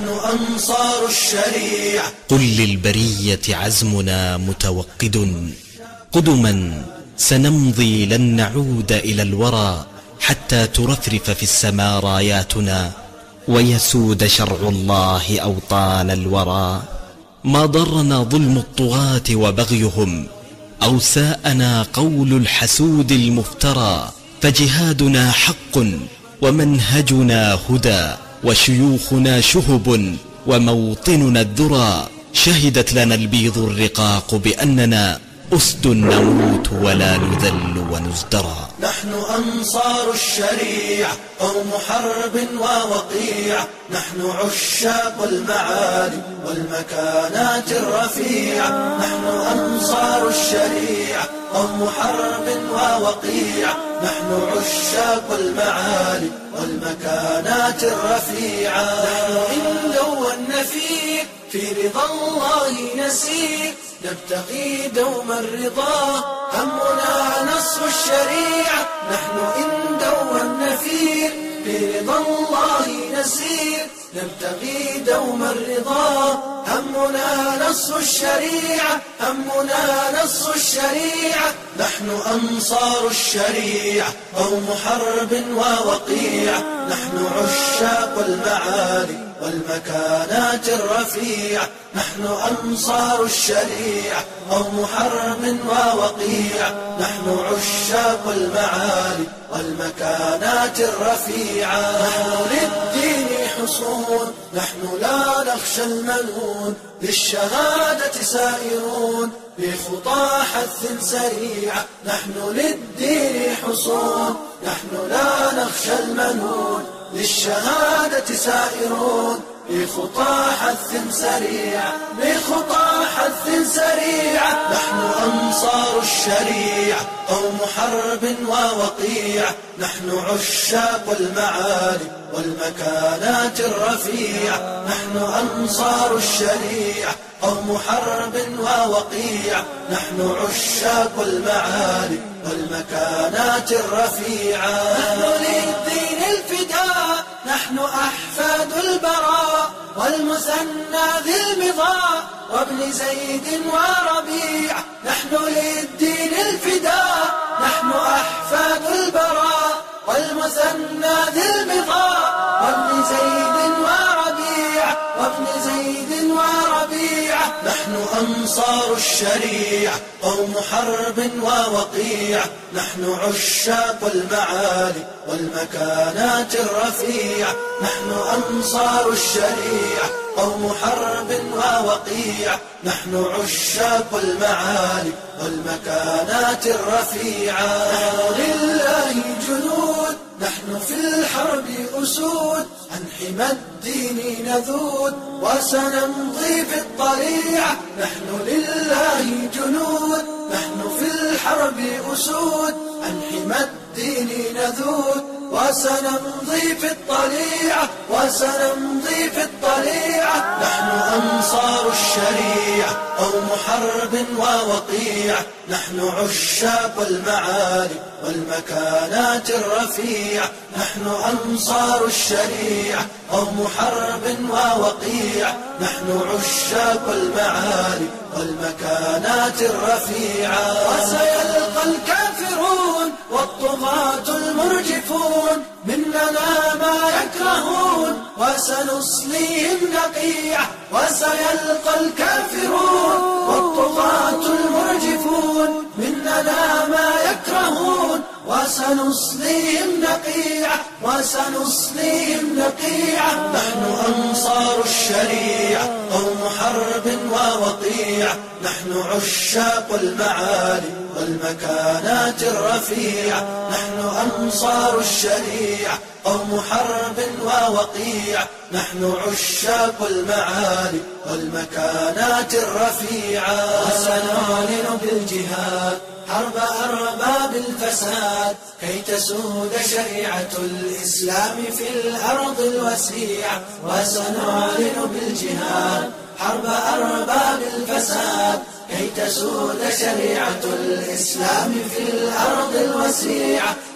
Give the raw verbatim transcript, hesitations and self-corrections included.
نحن أنصار الشريعة. قل للبرية عزمنا متوقد قدما سنمضي لن نعود إلى الورى حتى ترفرف في السماء راياتنا ويسود شرع الله أوطان الورى. ما ضرنا ظلم الطغاة وبغيهم أو ساءنا قول الحسود المفترى، فجهادنا حق ومنهجنا هدى وشيوخنا شهب وموطننا الذرى. شهدت لنا البيض الرقاق بأننا أسد نموت ولا نذل ونزدرى. نحن أنصار الشريعة قوم حرب ووقيعة، نحن عشاق المعالي والمكانات الرفيعة. نحن أنصار الشريعة قوم حرب ووقيعة، نحن عشاق المعالي والمكانات الرفيعة. نحن إن دون فيك في رضا الله نسير، نبتغي دوما الرضا همنا نصر الشريعة. نحن إن دون فيك في رضا الله نسير، نبتغي دوما الرضا همنا نصر الشريعة. همنا نصر الشريعة. نحن أنصار الشريعة قوم حرب ووقيعة، نحن عشاق المعالي والمكانات الرفيعة. نحن أنصار الشريعة قوم حرب ووقيعة، نحن عشاق المعالي والمكانات الرفيعة. نحن للدين حصون، نحن لا نخشى الملعون، للشهادة سائرون بخطى حث سريعة. نحن للدين حصون، نحن لا نخشى الملعون، للشهادة سائرون بخطى حث سريعة. بخطى حث سريعة. نحن أنصار الشريعة قوم حرب ووقيعة، نحن عشاق المعالي والمكانات الرفيعة. نحن أنصار الشريعة قوم حرب ووقيعة، نحن عشاق المعالي والمكانات الرفيعة. نحن للدين الفداء، نحن أحفاد البراء والمثنى ذي المضاء وابن زيد وربيع. نحن للدين الفداء، نحن أحفاد البراء والمثنى ذي المضاء وابن زيد وربيع. وابن زيد وربيع. نحن أنصار الشريعة قوم حرب ووقيعة، نحن عشاق المعالي والمكانات الرفيعة. نحن أنصار الشريعة قوم حرب ووقيعة، نحن عشاق المعالي والمكانات الرفيعة. نحن لله جنود، نحن في الحرب أسود، عن حمى الدين نذود وسنمضي في الطليعة. نحن لله جنود، نحن في الحرب أسود، عن حمى الدين نذود وسنمضي في الطليعة. وسنمضي في الطليعة. نحن أنصار الشريعة قوم حرب ووقيعة، نحن عشاق المعالي والمكانات الرفيعة. نحن أنصار الشريعة قوم حرب ووقيعة، نحن عشاق المعالي والمكانات الرفيعة. وسيلقى الكافرون والطغاة المرجفون مننا ما يكرهون وسنصليهم نقيعة. وسيلقى الكافرون والطغاة المرجفون مننا ما يكرهون وسنصليهم نقيعة. وسنصليهم نقيعة. نحن أنصار الشريعة قوم حرب ووقيعة، نحن عشاق المعالي والمكانات الرفيعة. نحن أنصار الشريعة قوم حرب ووقيعة، نحن عشاق المعالي والمكانات الرفيعة. وسنعلن بالجهاد حرب أرباب الفساد كي تسود شريعة الإسلام في الأرض الوسيعة. وسنعلن بالجهاد حرب أرباب الفساد كي تسود شريعة الإسلام في الأرض الوسيعة.